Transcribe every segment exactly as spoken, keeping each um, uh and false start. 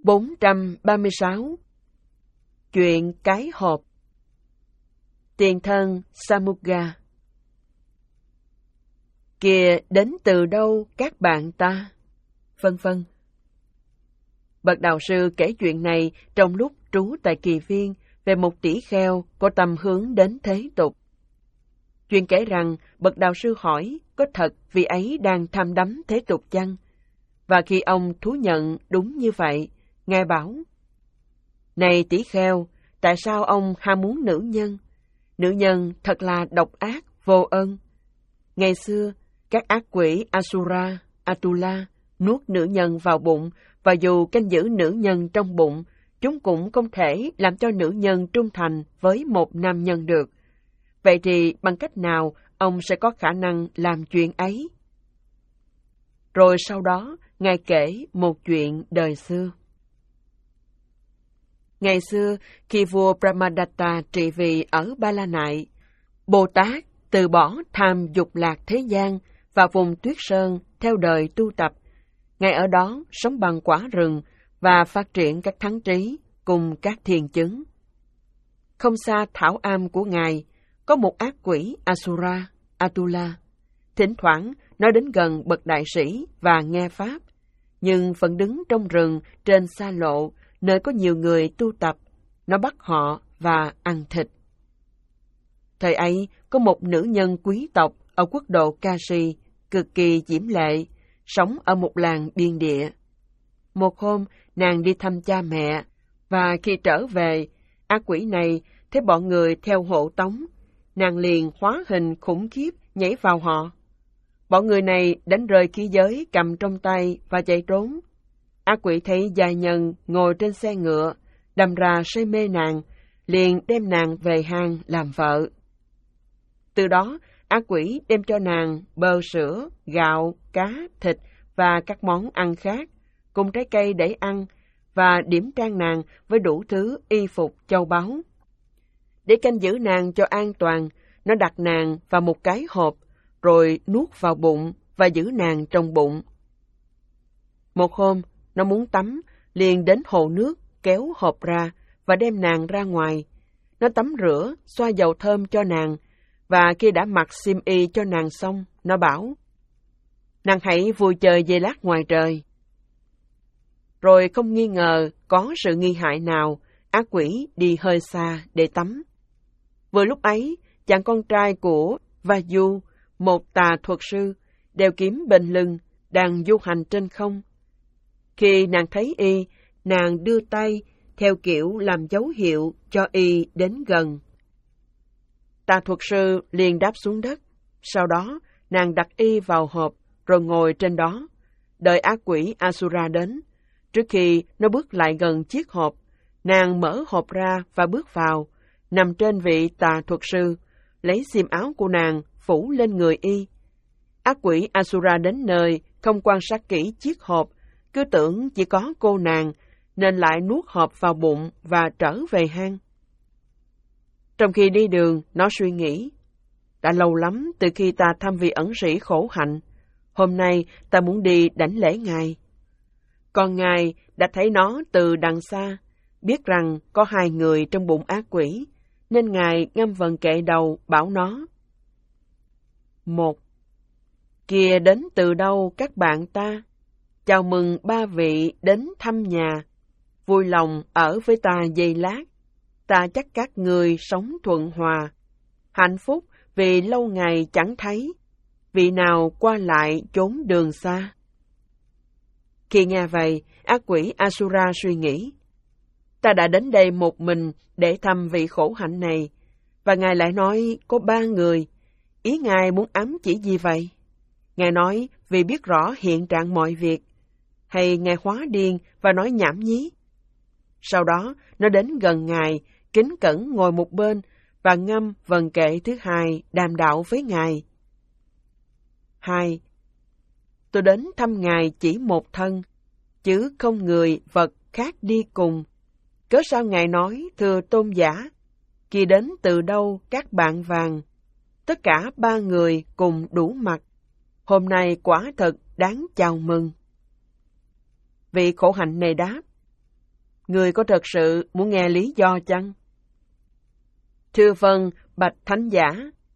bốn trăm ba mươi sáu. Chuyện cái hộp. Tiền thân Samugga. Kìa đến từ đâu các bạn ta? Vân vân. Bậc đạo sư kể chuyện này trong lúc trú tại Kỳ Viên về một tỷ kheo có tâm hướng đến thế tục. Chuyện kể rằng bậc đạo sư hỏi có thật vị ấy đang tham đắm thế tục chăng? Và khi ông thú nhận đúng như vậy, Ngài bảo: Này tỷ kheo, tại sao ông ham muốn nữ nhân? Nữ nhân thật là độc ác, vô ơn. Ngày xưa, các ác quỷ Asura, Atula nuốt nữ nhân vào bụng, và dù canh giữ nữ nhân trong bụng, chúng cũng không thể làm cho nữ nhân trung thành với một nam nhân được. Vậy thì bằng cách nào ông sẽ có khả năng làm chuyện ấy? Rồi sau đó, Ngài kể một chuyện đời xưa. Ngày xưa, khi vua Brahmadatta trị vì ở Ba La Nại, Bồ Tát từ bỏ tham dục lạc thế gian và vùng tuyết sơn theo đời tu tập. Ngài ở đó sống bằng quả rừng và phát triển các thắng trí cùng các thiền chứng. Không xa thảo am của Ngài, có một ác quỷ Asura, Atula. Thỉnh thoảng nó đến gần bậc đại sĩ và nghe pháp, nhưng vẫn đứng trong rừng trên xa lộ, nơi có nhiều người tu tập. Nó bắt họ và ăn thịt. Thời ấy, có một nữ nhân quý tộc ở quốc độ Kashi, cực kỳ diễm lệ, sống ở một làng biên địa. Một hôm, nàng đi thăm cha mẹ, và khi trở về, ác quỷ này thấy bọn người theo hộ tống. Nàng liền hóa hình khủng khiếp nhảy vào họ. Bọn người này đánh rơi khí giới cầm trong tay và chạy trốn. Ác quỷ thấy giai nhân ngồi trên xe ngựa, đâm ra say mê nàng, liền đem nàng về hang làm vợ. Từ đó, ác quỷ đem cho nàng bơ sữa, gạo, cá, thịt và các món ăn khác, cùng trái cây để ăn, và điểm trang nàng với đủ thứ y phục châu báu. Để canh giữ nàng cho an toàn, nó đặt nàng vào một cái hộp, rồi nuốt vào bụng và giữ nàng trong bụng. Một hôm, nó muốn tắm, liền đến hồ nước, kéo hộp ra và đem nàng ra ngoài. Nó tắm rửa, xoa dầu thơm cho nàng, và khi đã mặc xiêm y cho nàng xong, nó bảo: Nàng hãy vui chơi giây lát ngoài trời. Rồi không nghi ngờ có sự nghi hại nào, ác quỷ đi hơi xa để tắm. Vừa lúc ấy, chàng con trai của Vaju, một tà thuật sư, đeo kiếm bên lưng, đang du hành trên không. Khi nàng thấy y, nàng đưa tay, theo kiểu làm dấu hiệu cho y đến gần. Tà thuật sư liền đáp xuống đất. Sau đó, nàng đặt y vào hộp, rồi ngồi trên đó, đợi ác quỷ Asura đến. Trước khi nó bước lại gần chiếc hộp, nàng mở hộp ra và bước vào, nằm trên vị tà thuật sư, lấy xiêm áo của nàng phủ lên người y. Ác quỷ Asura đến nơi, không quan sát kỹ chiếc hộp, cứ tưởng chỉ có cô nàng, nên lại nuốt hộp vào bụng và trở về hang. Trong khi đi đường, nó suy nghĩ: Đã lâu lắm từ khi ta thăm vị ẩn sĩ khổ hạnh, hôm nay ta muốn đi đảnh lễ Ngài. Còn Ngài đã thấy nó từ đằng xa, biết rằng có hai người trong bụng ác quỷ, nên Ngài ngâm vần kệ đầu bảo nó: Một. Kìa đến từ đâu các bạn ta? Chào mừng ba vị đến thăm nhà. Vui lòng ở với ta giây lát. Ta chắc các người sống thuận hòa, hạnh phúc vì lâu ngày chẳng thấy, vị nào qua lại chốn đường xa. Khi nghe vậy, ác quỷ Asura suy nghĩ: Ta đã đến đây một mình để thăm vị khổ hạnh này, và Ngài lại nói có ba người. Ý Ngài muốn ám chỉ gì vậy? Ngài nói vì biết rõ hiện trạng mọi việc, hay Ngài hóa điên và nói nhảm nhí? Sau đó, nó đến gần Ngài, kính cẩn ngồi một bên và ngâm vần kệ thứ hai đàm đạo với Ngài. Hai. Tôi đến thăm Ngài chỉ một thân, chứ không người vật khác đi cùng. Cớ sao Ngài nói, thưa tôn giả, kỳ đến từ đâu các bạn vàng? Tất cả ba người cùng đủ mặt. Hôm nay quả thật đáng chào mừng. Vị khổ hạnh này đáp: Người có thật sự muốn nghe lý do chăng? Thưa vâng, bạch thánh giả.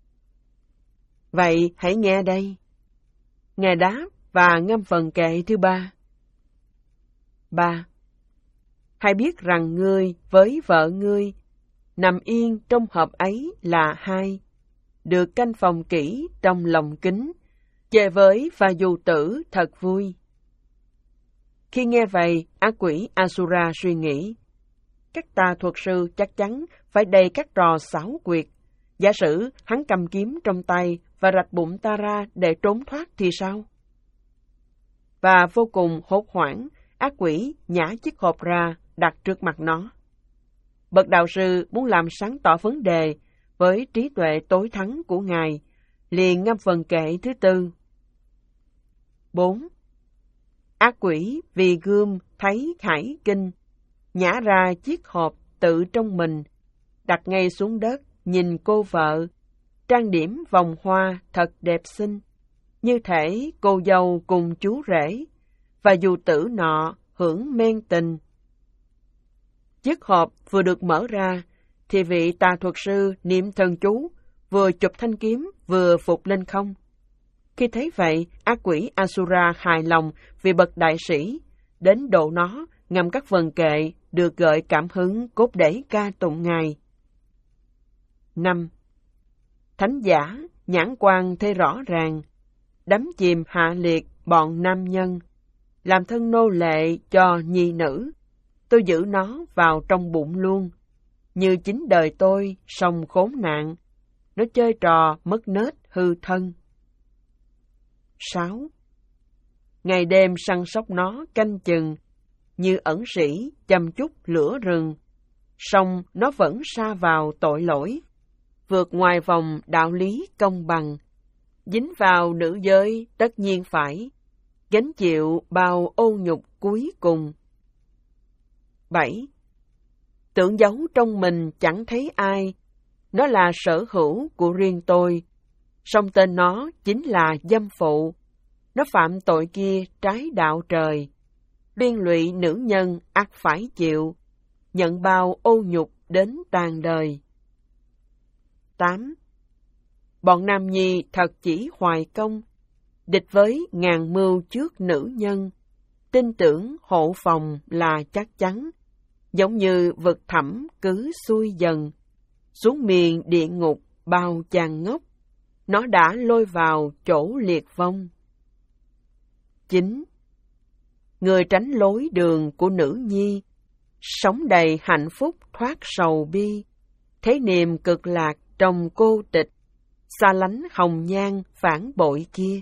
Vậy hãy nghe đây. Ngài đáp và ngâm phần kệ thứ ba. Ba. Hãy biết rằng ngươi với vợ ngươi nằm yên trong hộp ấy là hai, được canh phòng kỹ trong lòng kính, chơi với và dù tử thật vui. Khi nghe vậy, ác quỷ Asura suy nghĩ, các tà thuật sư chắc chắn phải đầy các trò xảo quyệt. Giả sử hắn cầm kiếm trong tay và rạch bụng ta ra để trốn thoát thì sao? Và vô cùng hốt hoảng, ác quỷ nhả chiếc hộp ra đặt trước mặt nó. Bậc đạo sư muốn làm sáng tỏ vấn đề với trí tuệ tối thắng của Ngài, liền ngâm phần kệ thứ tư. Bốn. Ác quỷ vì gươm thấy hải kinh, nhả ra chiếc hộp tự trong mình, đặt ngay xuống đất, nhìn cô vợ, trang điểm vòng hoa thật đẹp xinh, như thể cô dâu cùng chú rể, và dù tử nọ hưởng men tình. Chiếc hộp vừa được mở ra, thì vị tà thuật sư niệm thần chú, vừa chụp thanh kiếm, vừa phục lên không. Khi thấy vậy, ác quỷ Asura hài lòng vì bậc đại sĩ, đến độ nó ngâm các vần kệ được gợi cảm hứng cốt để ca tụng Ngài. Năm. Thánh giả, nhãn quan thấy rõ ràng, đắm chìm hạ liệt bọn nam nhân, làm thân nô lệ cho nhi nữ, tôi giữ nó vào trong bụng luôn, như chính đời tôi song khốn nạn, nó chơi trò mất nết hư thân. Sáu. Ngày đêm săn sóc nó canh chừng, như ẩn sĩ chăm chút lửa rừng, song nó vẫn sa vào tội lỗi, vượt ngoài vòng đạo lý công bằng, dính vào nữ giới tất nhiên phải gánh chịu bao ô nhục cuối cùng. Bảy. Tưởng giấu trong mình chẳng thấy ai, nó là sở hữu của riêng tôi, song tên nó chính là dâm phụ, nó phạm tội kia trái đạo trời, liên lụy nữ nhân ắt phải chịu, nhận bao ô nhục đến tàn đời. Tám. Bọn nam nhi thật chỉ hoài công, địch với ngàn mưu trước nữ nhân, tin tưởng hộ phòng là chắc chắn, giống như vực thẳm cứ xuôi dần, xuống miền địa ngục bao chàng ngốc, nó đã lôi vào chỗ liệt vong. Chín. Người tránh lối đường của nữ nhi, sống đầy hạnh phúc thoát sầu bi, thấy niềm cực lạc trong cô tịch, xa lánh hồng nhan phản bội kia.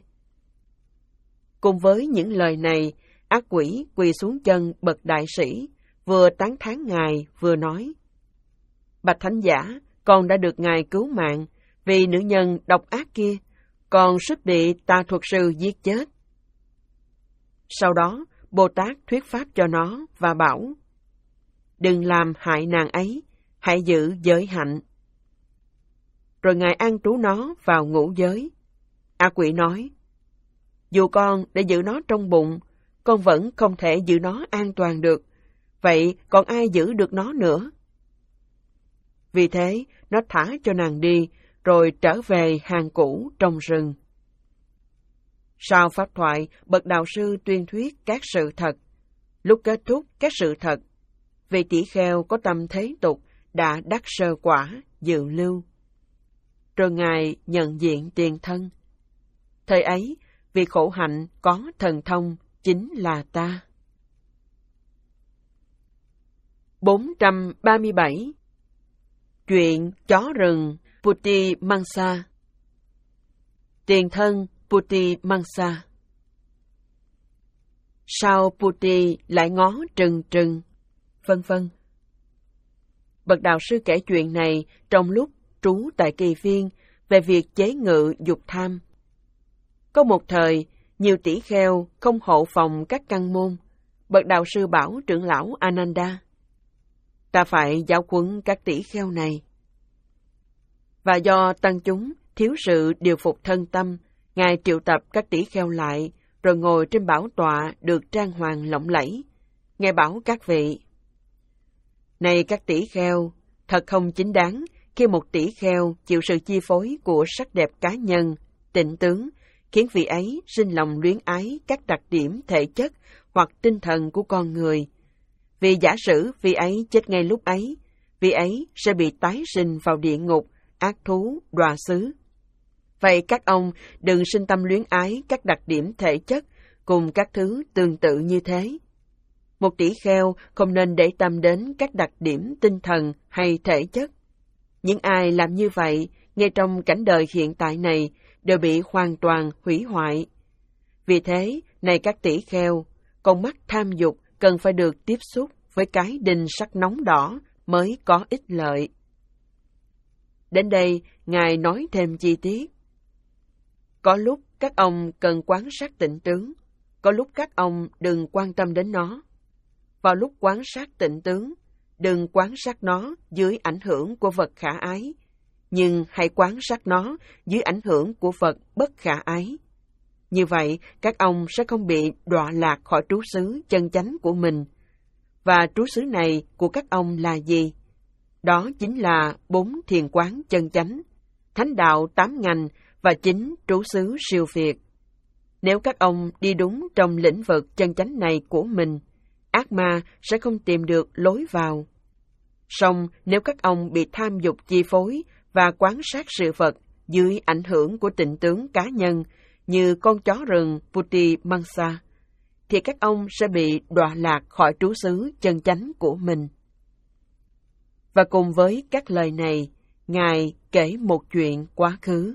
Cùng với những lời này, ác quỷ quỳ xuống chân bậc đại sĩ, vừa tán thán Ngài vừa nói, bạch thánh giả, con đã được Ngài cứu mạng, vì nữ nhân độc ác kia, con suýt bị tà thuật sư giết chết. Sau đó, Bồ Tát thuyết pháp cho nó và bảo, đừng làm hại nàng ấy, hãy giữ giới hạnh. Rồi Ngài an trú nó vào ngũ giới. Ác quỷ nói, dù con để giữ nó trong bụng, con vẫn không thể giữ nó an toàn được, vậy còn ai giữ được nó nữa? Vì thế, nó thả cho nàng đi, rồi trở về hàng cũ trong rừng. Sau pháp thoại, bậc đạo sư tuyên thuyết các sự thật. Lúc kết thúc các sự thật, vị tỷ kheo có tâm thế tục đã đắc sơ quả, dự lưu. Rồi Ngài nhận diện tiền thân. Thời ấy, vì khổ hạnh có thần thông chính là ta. bốn trăm ba mươi bảy. Chuyện chó rừng Puti Mansa. Tiền thân Puti Mansa. Sao Puti lại ngó trừng trừng, vân vân. Bậc đạo sư kể chuyện này trong lúc trú tại kỳ viên về việc chế ngự dục tham. Có một thời, nhiều tỷ kheo không hộ phòng các căn môn. Bậc đạo sư bảo trưởng lão Ananda, ta phải giáo huấn các tỷ kheo này. Và do tăng chúng thiếu sự điều phục thân tâm, Ngài triệu tập các tỷ kheo lại, rồi ngồi trên bảo tọa được trang hoàng lộng lẫy. Ngài bảo các vị, Này các tỷ kheo, thật không chính đáng khi một tỷ kheo chịu sự chi phối của sắc đẹp cá nhân, tịnh tướng, khiến vị ấy sinh lòng luyến ái các đặc điểm thể chất hoặc tinh thần của con người. Vì giả sử vị ấy chết ngay lúc ấy, vị ấy sẽ bị tái sinh vào địa ngục, ác thú, đọa xứ. Vậy các ông đừng sinh tâm luyến ái các đặc điểm thể chất cùng các thứ tương tự như thế. Một tỷ kheo không nên để tâm đến các đặc điểm tinh thần hay thể chất. Những ai làm như vậy, ngay trong cảnh đời hiện tại này, đều bị hoàn toàn hủy hoại. Vì thế, này các tỷ kheo, con mắt tham dục cần phải được tiếp xúc với cái đinh sắt nóng đỏ mới có ích lợi. Đến đây, Ngài nói thêm chi tiết. Có lúc các ông cần quan sát tịnh tướng, có lúc các ông đừng quan tâm đến nó. Vào lúc quan sát tịnh tướng, đừng quan sát nó dưới ảnh hưởng của vật khả ái, nhưng hãy quan sát nó dưới ảnh hưởng của vật bất khả ái. Như vậy, các ông sẽ không bị đọa lạc khỏi trú xứ chân chánh của mình. Và trú xứ này của các ông là gì? Đó chính là bốn thiền quán chân chánh, thánh đạo tám ngành và chính trú xứ siêu việt. Nếu các ông đi đúng trong lĩnh vực chân chánh này của mình, ác ma sẽ không tìm được lối vào. Song nếu các ông bị tham dục chi phối và quan sát sự vật dưới ảnh hưởng của tịnh tướng cá nhân như con chó rừng Puti Mansa, thì các ông sẽ bị đọa lạc khỏi trú xứ chân chánh của mình. Và cùng với các lời này, Ngài kể một chuyện quá khứ.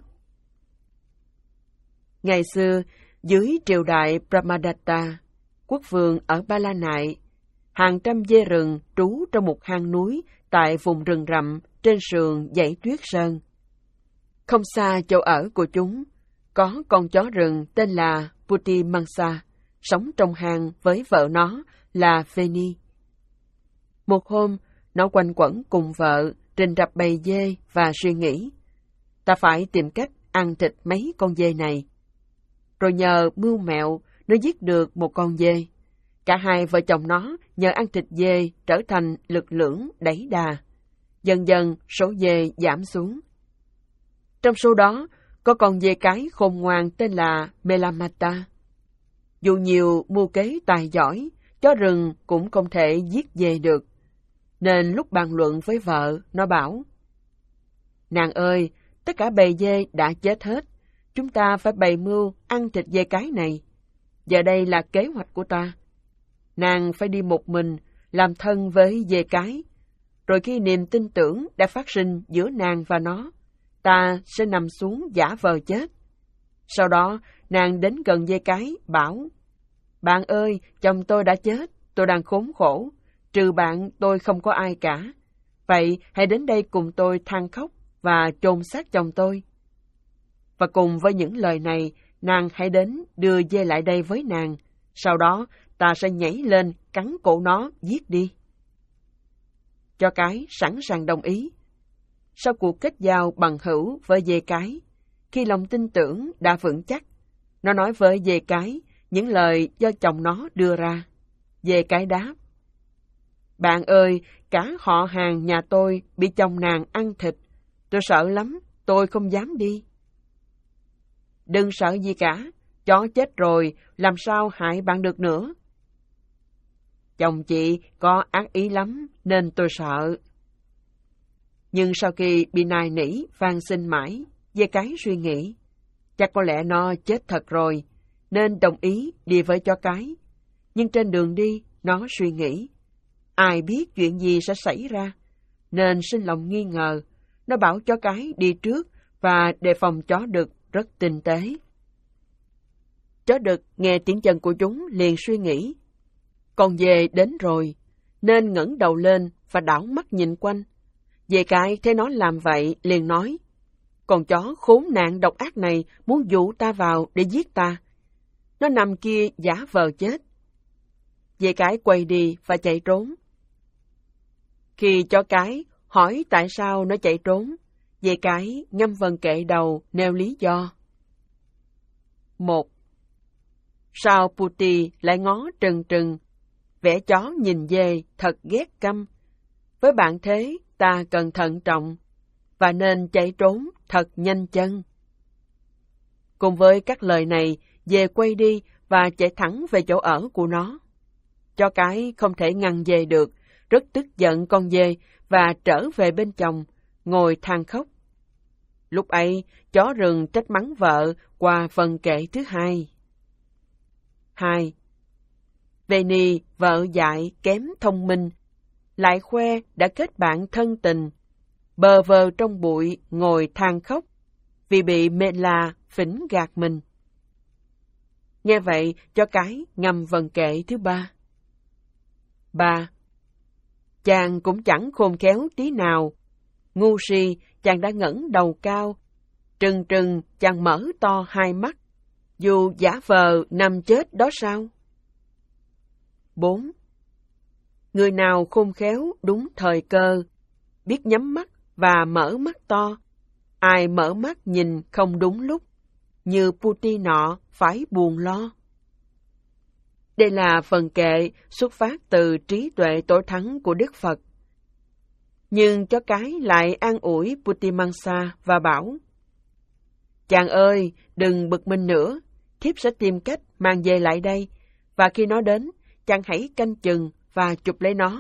Ngày xưa, dưới triều đại Brahmadatta, quốc vương ở Ba La Nại, hàng trăm dê rừng trú trong một hang núi tại vùng rừng rậm trên sườn dãy Tuyết Sơn. Không xa chỗ ở của chúng, có con chó rừng tên là Puti Mansa, sống trong hang với vợ nó là Veni. Một hôm, nó quanh quẩn cùng vợ, rình rập bầy dê và suy nghĩ, ta phải tìm cách ăn thịt mấy con dê này. Rồi nhờ mưu mẹo, nó giết được một con dê. Cả hai vợ chồng nó nhờ ăn thịt dê trở thành lực lưỡng đẩy đà. Dần dần số dê giảm xuống. Trong số đó, có con dê cái khôn ngoan tên là Melamata. Dù nhiều mưu kế tài giỏi, chó rừng cũng không thể giết dê được. Nên lúc bàn luận với vợ, nó bảo, nàng ơi, tất cả bầy dê đã chết hết. Chúng ta phải bày mưu ăn thịt dê cái này. Giờ đây là kế hoạch của ta. Nàng phải đi một mình, làm thân với dê cái. Rồi khi niềm tin tưởng đã phát sinh giữa nàng và nó, ta sẽ nằm xuống giả vờ chết. Sau đó, nàng đến gần dê cái, bảo, bạn ơi, chồng tôi đã chết, tôi đang khốn khổ. Trừ bạn, tôi không có ai cả. Vậy, hãy đến đây cùng tôi than khóc và chôn xác chồng tôi. Và cùng với những lời này, nàng hãy đến đưa dê lại đây với nàng. Sau đó, ta sẽ nhảy lên, cắn cổ nó, giết đi. Chó cái sẵn sàng đồng ý. Sau cuộc kết giao bằng hữu với dê cái, khi lòng tin tưởng đã vững chắc, nó nói với dê cái những lời do chồng nó đưa ra. Dê cái đáp, bạn ơi, cả họ hàng nhà tôi bị chồng nàng ăn thịt. Tôi sợ lắm, tôi không dám đi. Đừng sợ gì cả, chó chết rồi, làm sao hại bạn được nữa. Chồng chị có ác ý lắm, nên tôi sợ. Nhưng sau khi bị nài nỉ, van xin mãi, dê cái suy nghĩ, chắc có lẽ nó chết thật rồi, nên đồng ý đi với chó cái. Nhưng trên đường đi, nó suy nghĩ, ai biết chuyện gì sẽ xảy ra, nên sinh lòng nghi ngờ. Nó bảo chó cái đi trước và đề phòng chó đực rất tinh tế. Chó đực nghe tiếng chân của chúng liền suy nghĩ, con dê đến rồi, nên ngẩng đầu lên và đảo mắt nhìn quanh. Dê cái thấy nó làm vậy liền nói, con chó khốn nạn độc ác này muốn dụ ta vào để giết ta. Nó nằm kia giả vờ chết. Dê cái quay đi và chạy trốn. Khi chó cái hỏi tại sao nó chạy trốn, dê cái ngâm vần kệ đầu nêu lý do. Một. Sao Puti lại ngó trừng trừng, vẻ chó nhìn dê thật ghét căm. Với bạn thế, ta cần thận trọng, và nên chạy trốn thật nhanh chân. Cùng với các lời này, dê quay đi và chạy thẳng về chỗ ở của nó. Chó cái không thể ngăn dê được, rất tức giận con dê và trở về bên chồng, ngồi than khóc. Lúc ấy, chó rừng trách mắng vợ qua phần kệ thứ hai. Hai. Veni, vợ dại kém thông minh, lại khoe đã kết bạn thân tình, bờ vờ trong bụi ngồi than khóc, vì bị mê la phỉnh gạt mình. Nghe vậy, chó cái ngâm vần kệ thứ ba. Ba. Chàng cũng chẳng khôn khéo tí nào. Ngu si, chàng đã ngẩng đầu cao. Trừng trừng, chàng mở to hai mắt. Dù giả vờ nằm chết đó sao? Bốn. Người nào khôn khéo đúng thời cơ, biết nhắm mắt và mở mắt to. Ai mở mắt nhìn không đúng lúc, như Putin nọ phải buồn lo. Đây là phần kệ xuất phát từ trí tuệ tối thắng của Đức Phật. Nhưng chó cái lại an ủi Putimangsa và bảo: Chàng ơi, đừng bực mình nữa, thiếp sẽ tìm cách mang về lại đây, và khi nó đến, chàng hãy canh chừng và chụp lấy nó.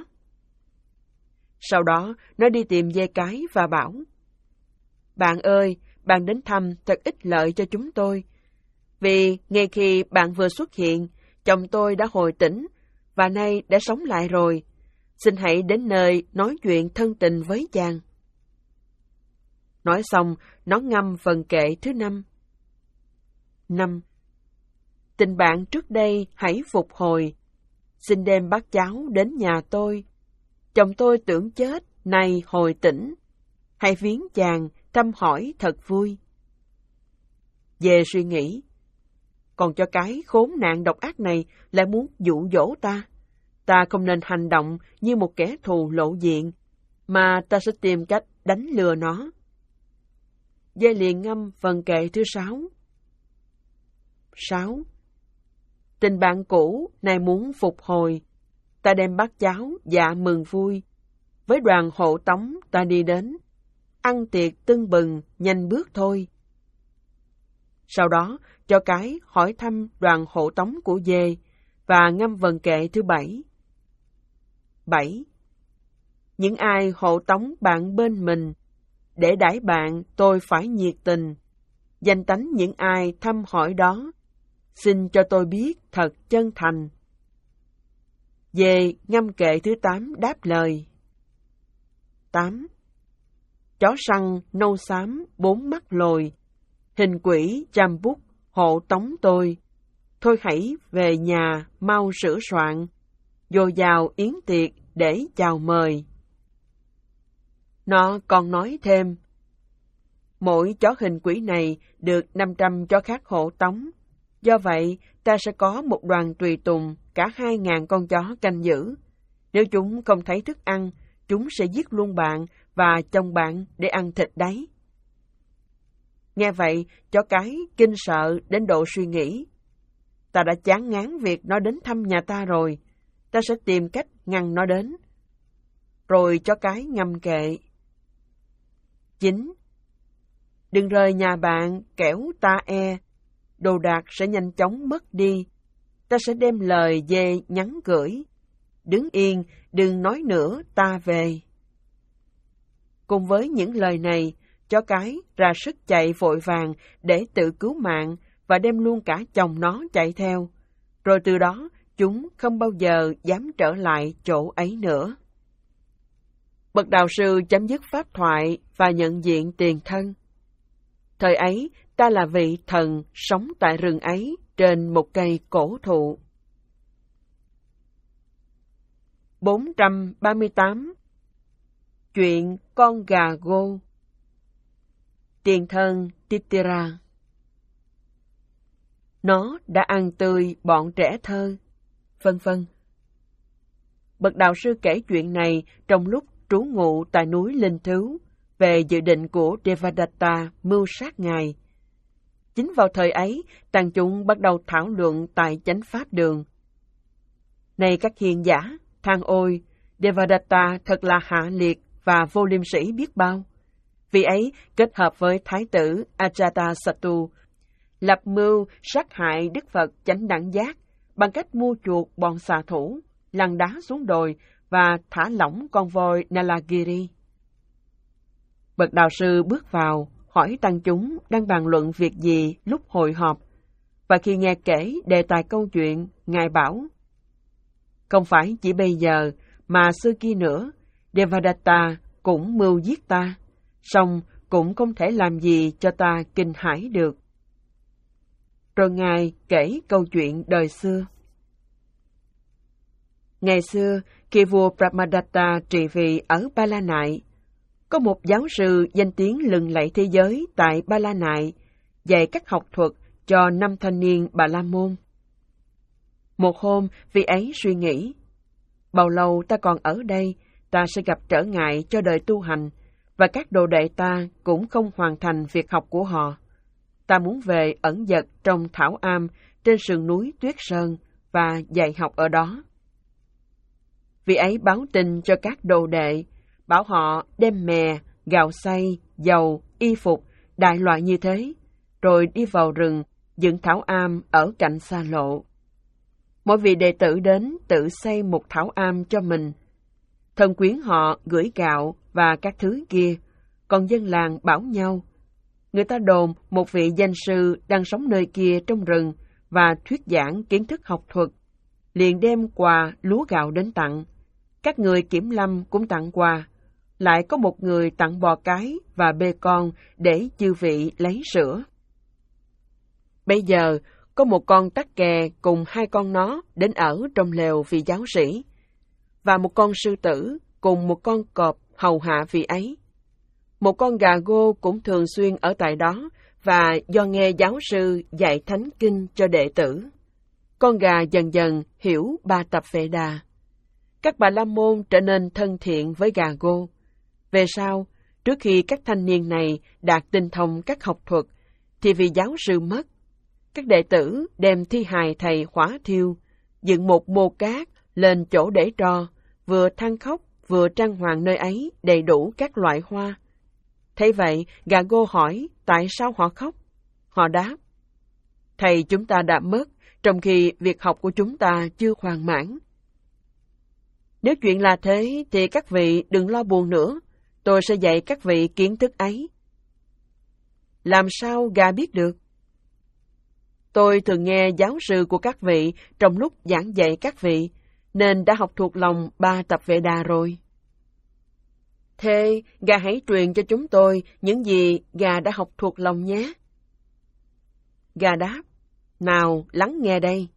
Sau đó, nó đi tìm dê cái và bảo: Bạn ơi, bạn đến thăm thật ích lợi cho chúng tôi, vì ngay khi bạn vừa xuất hiện, chồng tôi đã hồi tỉnh, và nay đã sống lại rồi. Xin hãy đến nơi nói chuyện thân tình với chàng. Nói xong, nó ngâm phần kệ thứ năm. Năm. Tình bạn trước đây hãy phục hồi. Xin đem bát cháo đến nhà tôi. Chồng tôi tưởng chết, nay hồi tỉnh. Hãy viếng chàng, thăm hỏi thật vui. Về suy nghĩ, còn cho cái khốn nạn độc ác này lại muốn dụ dỗ ta. Ta không nên hành động như một kẻ thù lộ diện, mà ta sẽ tìm cách đánh lừa nó. Dê liền ngâm phần kệ thứ sáu. Sáu. Tình bạn cũ nay muốn phục hồi. Ta đem bát cháo dạ mừng vui. Với đoàn hộ tống ta đi đến. Ăn tiệc tưng bừng, nhanh bước thôi. Sau đó, cho cái hỏi thăm đoàn hộ tống của dê và ngâm vần kệ thứ bảy. Bảy. Những ai hộ tống bạn bên mình, để đãi bạn tôi phải nhiệt tình. Danh tánh những ai thăm hỏi đó, xin cho tôi biết thật chân thành. Dê ngâm kệ thứ tám đáp lời. Tám. Chó săn nâu xám bốn mắt lồi, hình quỷ chăm bút hộ tống tôi. Thôi hãy về nhà mau sửa soạn, dồi dào yến tiệc để chào mời. Nó còn nói thêm: Mỗi chó hình quỷ này được năm trăm chó khác hộ tống. Do vậy, ta sẽ có một đoàn tùy tùng cả hai ngàn con chó canh giữ. Nếu chúng không thấy thức ăn, chúng sẽ giết luôn bạn và chồng bạn để ăn thịt đấy. Nghe vậy, chó cái kinh sợ đến độ suy nghĩ: Ta đã chán ngán việc nó đến thăm nhà ta rồi, ta sẽ tìm cách ngăn nó đến. Rồi chó cái ngâm kệ. Chín. Đừng rời nhà bạn kẻo ta e, đồ đạc sẽ nhanh chóng mất đi. Ta sẽ đem lời dê nhắn gửi. Đứng yên, đừng nói nữa, ta về. Cùng với những lời này, chó cái ra sức chạy vội vàng để tự cứu mạng và đem luôn cả chồng nó chạy theo. Rồi từ đó, chúng không bao giờ dám trở lại chỗ ấy nữa. Bậc đạo sư chấm dứt pháp thoại và nhận diện tiền thân. Thời ấy, ta là vị thần sống tại rừng ấy trên một cây cổ thụ. bốn trăm ba mươi tám. Chuyện con gà Gô. Tiền thân Titira. Nó đã ăn tươi bọn trẻ thơ, vân vân. Bậc đạo sư kể chuyện này trong lúc trú ngụ tại núi Linh Thứu về dự định của Devadatta mưu sát ngài. Chính vào thời ấy, tàn chúng bắt đầu thảo luận tại chánh pháp đường. Này các hiền giả, than ôi, Devadatta thật là hạ liệt và vô liêm sỉ biết bao. Vì ấy kết hợp với thái tử Ajatasattu, lập mưu sát hại Đức Phật chánh đẳng giác bằng cách mua chuộc bọn xạ thủ, lăn đá xuống đồi và thả lỏng con voi Nalagiri. Bậc đạo sư bước vào, hỏi tăng chúng đang bàn luận việc gì lúc hội họp, và khi nghe kể đề tài câu chuyện, Ngài bảo: không phải chỉ bây giờ, mà xưa kia nữa, Devadatta cũng mưu giết ta, song cũng không thể làm gì cho ta kinh hãi được. Rồi Ngài kể câu chuyện đời xưa. Ngày xưa, khi vua Brahmadatta trị vì ở Ba La Nại, có một giáo sư danh tiếng lừng lẫy thế giới tại Ba La Nại dạy các học thuật cho năm thanh niên Bà La Môn. Một hôm, vị ấy suy nghĩ, bao lâu ta còn ở đây, ta sẽ gặp trở ngại cho đời tu hành, và các đồ đệ ta cũng không hoàn thành việc học của họ. Ta muốn về ẩn dật trong thảo am trên sườn núi Tuyết Sơn và dạy học ở đó. Vị ấy báo tin cho các đồ đệ, bảo họ đem mè, gạo xay, dầu, y phục, đại loại như thế, rồi đi vào rừng, dựng thảo am ở cạnh xa lộ. Mỗi vị đệ tử đến tự xây một thảo am cho mình. Thân quyến họ gửi gạo và các thứ kia, còn dân làng bảo nhau. Người ta đồn một vị danh sư đang sống nơi kia trong rừng và thuyết giảng kiến thức học thuật, liền đem quà lúa gạo đến tặng. Các người kiểm lâm cũng tặng quà, lại có một người tặng bò cái và bê con để chư vị lấy sữa. Bây giờ, có một con tắc kè cùng hai con nó đến ở trong lều vị giáo sĩ, và một con sư tử cùng một con cọp hầu hạ vị ấy. Một con gà gô cũng thường xuyên ở tại đó, và do nghe giáo sư dạy thánh kinh cho đệ tử. Con gà dần dần hiểu ba tập Vệ Đà. Các Bà La Môn trở nên thân thiện với gà gô. Về sau, trước khi các thanh niên này đạt tinh thông các học thuật, thì vì giáo sư mất, các đệ tử đem thi hài thầy hỏa thiêu, dựng một mô cát lên chỗ để tro, vừa than khóc vừa trang hoàng nơi ấy đầy đủ các loại hoa. Thế vậy, gà gô hỏi tại sao họ khóc. Họ đáp: thầy chúng ta đã mất, trong khi việc học của chúng ta chưa hoàn mãn. Nếu chuyện là thế, thì các vị đừng lo buồn nữa, tôi sẽ dạy các vị kiến thức ấy. Làm sao gà biết được? Tôi thường nghe giáo sư của các vị trong lúc giảng dạy các vị, nên đã học thuộc lòng ba tập Vệ Đà rồi. Thế, gà hãy truyền cho chúng tôi những gì gà đã học thuộc lòng nhé. Gà đáp: nào, lắng nghe đây.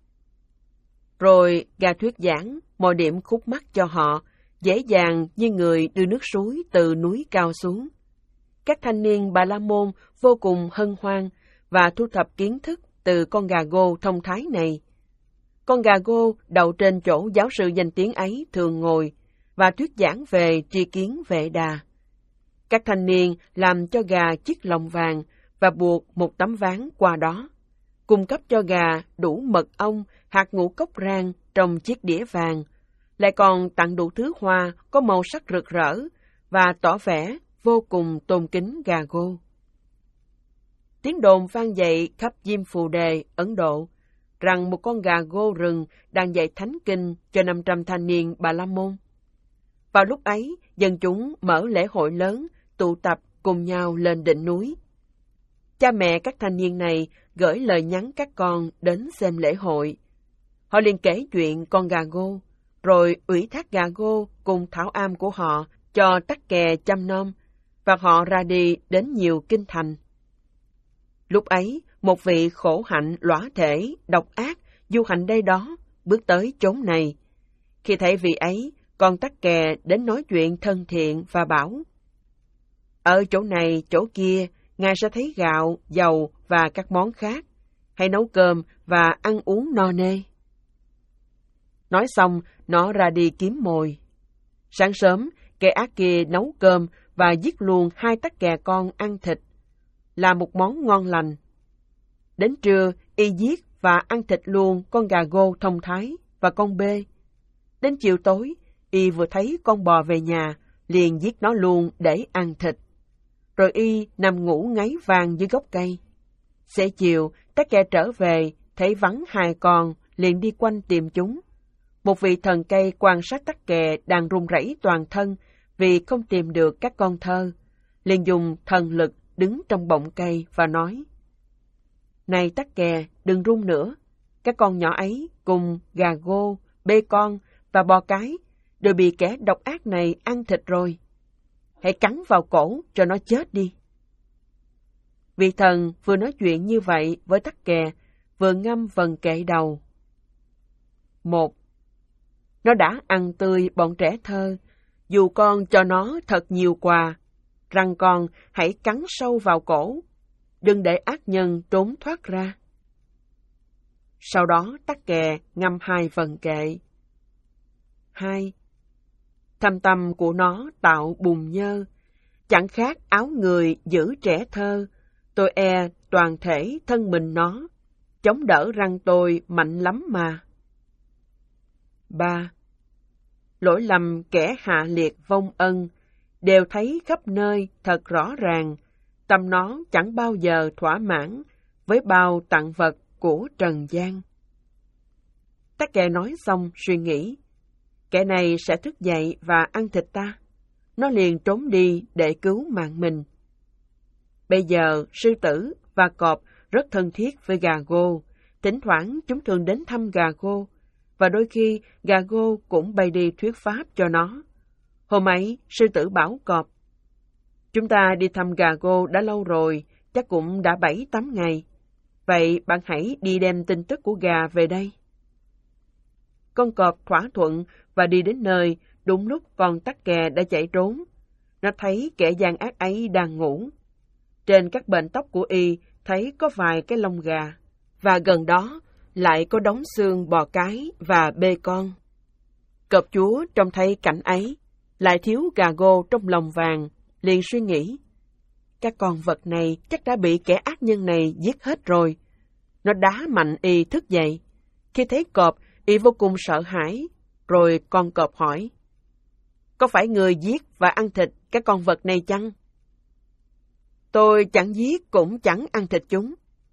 Rồi gà thuyết giảng mọi điểm khúc mắc cho họ, dễ dàng như người đưa nước suối từ núi cao xuống. Các thanh niên Bà La Môn vô cùng hân hoan và thu thập kiến thức từ con gà gô thông thái này. Con gà gô đậu trên chỗ giáo sư danh tiếng ấy thường ngồi và thuyết giảng về tri kiến Vệ Đà. Các thanh niên làm cho gà chiếc lồng vàng và buộc một tấm ván qua đó, cung cấp cho gà đủ mật ong, hạt ngũ cốc rang trong chiếc đĩa vàng, lại còn tặng đủ thứ hoa có màu sắc rực rỡ và tỏ vẻ vô cùng tôn kính gà gô. Tiếng đồn vang dậy khắp Diêm Phù Đề, Ấn Độ, rằng một con gà gô rừng đang dạy thánh kinh cho năm trăm thanh niên Bà La Môn. Vào lúc ấy, dân chúng mở lễ hội lớn, tụ tập cùng nhau lên đỉnh núi. Cha mẹ các thanh niên này gửi lời nhắn các con đến xem lễ hội. Họ liền kể chuyện con gà gô, rồi ủy thác gà gô cùng thảo am của họ cho tắc kè chăm nom, và họ ra đi đến nhiều kinh thành. Lúc ấy, một vị khổ hạnh lõa thể, độc ác, du hành đây đó, bước tới chốn này. Khi thấy vị ấy, con tắc kè đến nói chuyện thân thiện và bảo: ở chỗ này, chỗ kia, ngài sẽ thấy gạo, dầu và các món khác. Hãy nấu cơm và ăn uống no nê. Nói xong, nó ra đi kiếm mồi. Sáng sớm, kẻ ác kia nấu cơm và giết luôn hai tắc kè con ăn thịt, là một món ngon lành. Đến trưa, y giết và ăn thịt luôn con gà gô thông thái và con bê. Đến chiều tối, y vừa thấy con bò về nhà, liền giết nó luôn để ăn thịt. Rồi y nằm ngủ ngáy vàng dưới gốc cây. Xế chiều, Tắc Kè trở về, thấy vắng hai con, liền đi quanh tìm chúng. Một vị thần cây quan sát Tắc Kè đang run rẩy toàn thân vì không tìm được các con thơ, liền dùng thần lực đứng trong bọng cây và nói: "Này Tắc Kè, đừng run nữa. Các con nhỏ ấy cùng gà gô, bê con và bò cái đều bị kẻ độc ác này ăn thịt rồi. Hãy cắn vào cổ cho nó chết đi." Vị thần vừa nói chuyện như vậy với Tắc Kè, vừa ngâm vần kệ đầu. Một, nó đã ăn tươi bọn trẻ thơ, dù con cho nó thật nhiều quà, rằng con hãy cắn sâu vào cổ, đừng để ác nhân trốn thoát ra. Sau đó Tắc Kè ngâm hai vần kệ. Hai, thâm tâm của nó tạo bùn nhơ, chẳng khác áo người giữ trẻ thơ, tôi e toàn thể thân mình nó, chống đỡ răng tôi mạnh lắm mà. Ba, lỗi lầm kẻ hạ liệt vong ân, đều thấy khắp nơi thật rõ ràng, tâm nó chẳng bao giờ thỏa mãn với bao tặng vật của trần gian. Tắc Kè nói xong suy nghĩ, kẻ này sẽ thức dậy và ăn thịt ta. Nó liền trốn đi để cứu mạng mình. Bây giờ sư tử và cọp rất thân thiết với gà gô, thỉnh thoảng chúng thường đến thăm gà gô, và đôi khi gà gô cũng bay đi thuyết pháp cho nó. Hôm ấy, sư tử bảo cọp: "Chúng ta đi thăm gà gô đã lâu rồi, chắc cũng đã bảy tám ngày. Vậy bạn hãy đi đem tin tức của gà về đây." Con cọp thỏa thuận và đi đến nơi, đúng lúc con Tắc Kè đã chạy trốn. Nó thấy kẻ gian ác ấy đang ngủ. Trên các bện tóc của y thấy có vài cái lông gà, và gần đó lại có đống xương bò cái và bê con. Cọp chúa trông thấy cảnh ấy, lại thiếu gà gô trong lòng vàng, liền suy nghĩ: các con vật này chắc đã bị kẻ ác nhân này giết hết rồi. Nó đá mạnh y thức dậy. Khi thấy cọp, y vô cùng sợ hãi. Rồi con cọp hỏi: "Có phải người giết và ăn thịt các con vật này chăng?" "Tôi chẳng giết cũng chẳng ăn thịt chúng."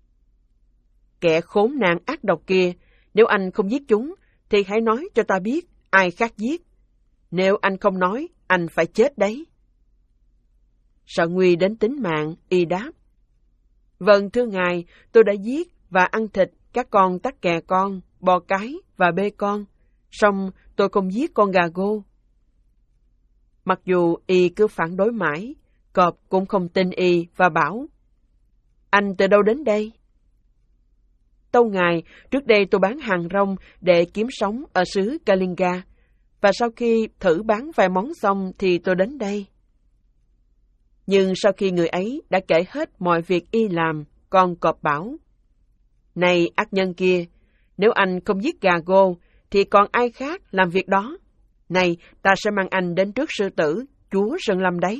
"Kẻ khốn nạn ác độc kia, nếu anh không giết chúng, thì hãy nói cho ta biết ai khác giết. Nếu anh không nói, anh phải chết đấy." Sợ nguy đến tính mạng, y đáp: "Vâng thưa ngài, tôi đã giết và ăn thịt các con Tắc Kè con, bò cái và bê con, song tôi không giết con gà gô." Mặc dù y cứ phản đối mãi, cọp cũng không tin y và bảo: "Anh từ đâu đến đây?" "Tâu ngài, trước đây tôi bán hàng rong để kiếm sống ở xứ Kalinga, và sau khi thử bán vài món xong thì tôi đến đây." Nhưng sau khi người ấy đã kể hết mọi việc y làm, con cọp bảo: "Này ác nhân kia, nếu anh không giết gà gô, thì còn ai khác làm việc đó? Này, ta sẽ mang anh đến trước sư tử, chúa Sơn Lâm đấy."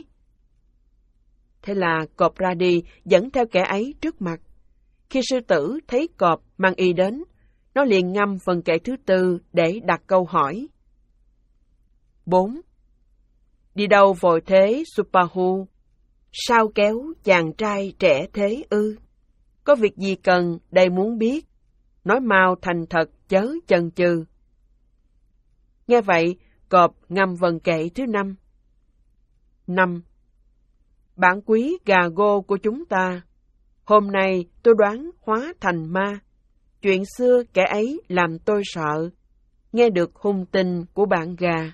Thế là cọp ra đi, dẫn theo kẻ ấy trước mặt. Khi sư tử thấy cọp mang y đến, nó liền ngâm phần kệ thứ tư để đặt câu hỏi. Bốn. Đi đâu vội thế, Supahu? Sao kéo chàng trai trẻ thế ư? Có việc gì cần, đây muốn biết. Nói mau thành thật, chớ chần chừ. Nghe vậy, cọp ngâm vần kệ thứ năm. Năm. Bản quý gà gô của chúng ta, hôm nay tôi đoán hóa thành ma. Chuyện xưa kẻ ấy làm tôi sợ, nghe được hung tin của bạn gà.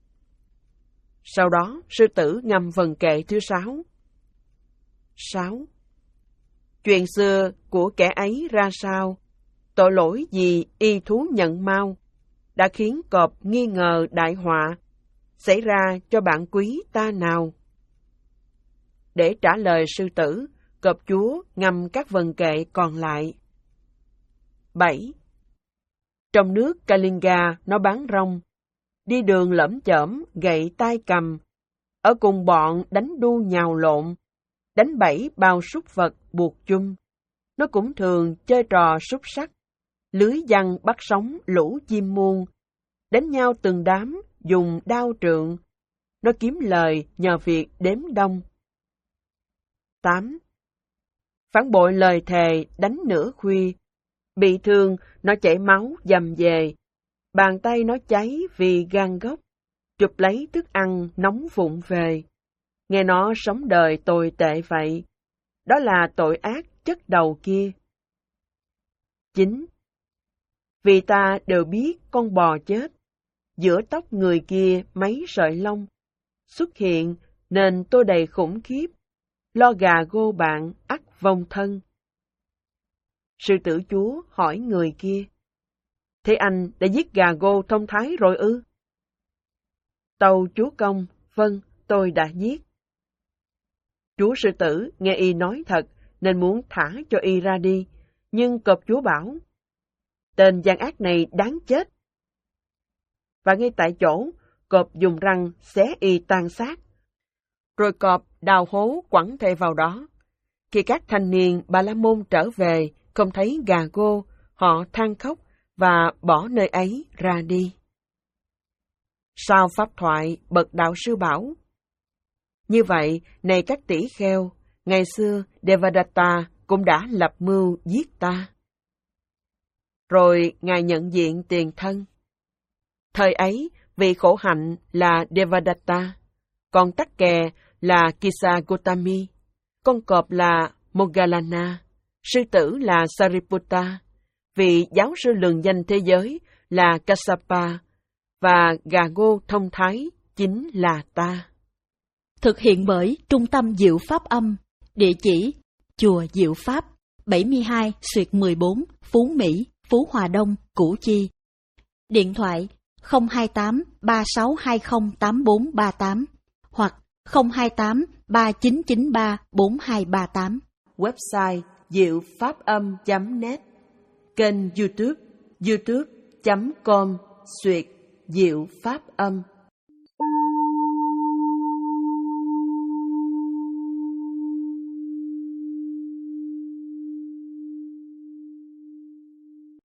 Sau đó, sư tử ngâm vần kệ thứ sáu. Sáu. Chuyện xưa của kẻ ấy ra sao? Tội lỗi gì y thú nhận mau, đã khiến cọp nghi ngờ đại họa xảy ra cho bạn quý ta nào? Để trả lời sư tử, cọp chúa ngâm các vần kệ còn lại. Bảy. Trong nước Kalinga nó bán rong, đi đường lởm chởm gậy tay cầm, ở cùng bọn đánh đu nhào lộn, đánh bẫy bao súc vật buộc chung. Nó cũng thường chơi trò súc sắt, lưới giăng bắt sống lũ chim muông, đánh nhau từng đám dùng đao trượng. Nó kiếm lời nhờ việc đếm đông. tám. Phản bội lời thề đánh nửa khuya. Bị thương, nó chảy máu dầm về. Bàn tay nó cháy vì gan góc. Chụp lấy thức ăn nóng vụng về. Nghe nó sống đời tồi tệ vậy. Đó là tội ác chất đầu kia. chín. Vì ta đều biết con bò chết. Giữa tóc người kia mấy sợi lông. Xuất hiện nên tôi đầy khủng khiếp. Lo gà gô bạn ắt vong thân. Sư tử chúa hỏi người kia. Thế anh đã giết gà gô thông thái rồi ư? Tâu chúa công, vâng, tôi đã giết. Chúa sư tử nghe y nói thật nên muốn thả cho y ra đi, nhưng cọp chúa bảo, tên gian ác này đáng chết. Và ngay tại chỗ, cọp dùng răng xé y tan xác. Rồi cọp đào hố quẳng thệ vào đó. Khi các thanh niên Bà La Môn trở về, không thấy gà gô, họ than khóc và bỏ nơi ấy ra đi. Sau pháp thoại, bậc đạo sư bảo, như vậy, này các tỷ kheo, ngày xưa Devadatta cũng đã lập mưu giết ta. Rồi Ngài nhận diện tiền thân. Thời ấy, vị khổ hạnh là Devadatta, con tắc kè là Kisa Gotami, con cọp là Moggallana, sư tử là Sariputta, vị giáo sư lừng danh thế giới là Kassapa, và gà gô thông thái chính là ta. Thực hiện bởi Trung tâm Diệu Pháp Âm, địa chỉ Chùa Diệu Pháp, bảy mươi hai xuyệt mười bốn, Phú Mỹ, Phú Hòa Đông, Củ Chi. Điện thoại không hai tám ba sáu hai không tám bốn ba tám hoặc không hai tám ba chín chín ba bốn hai ba tám. Website diệu pháp âm chấm net. Kênh YouTube youtube chấm com xuyệt Diệu Pháp Âm.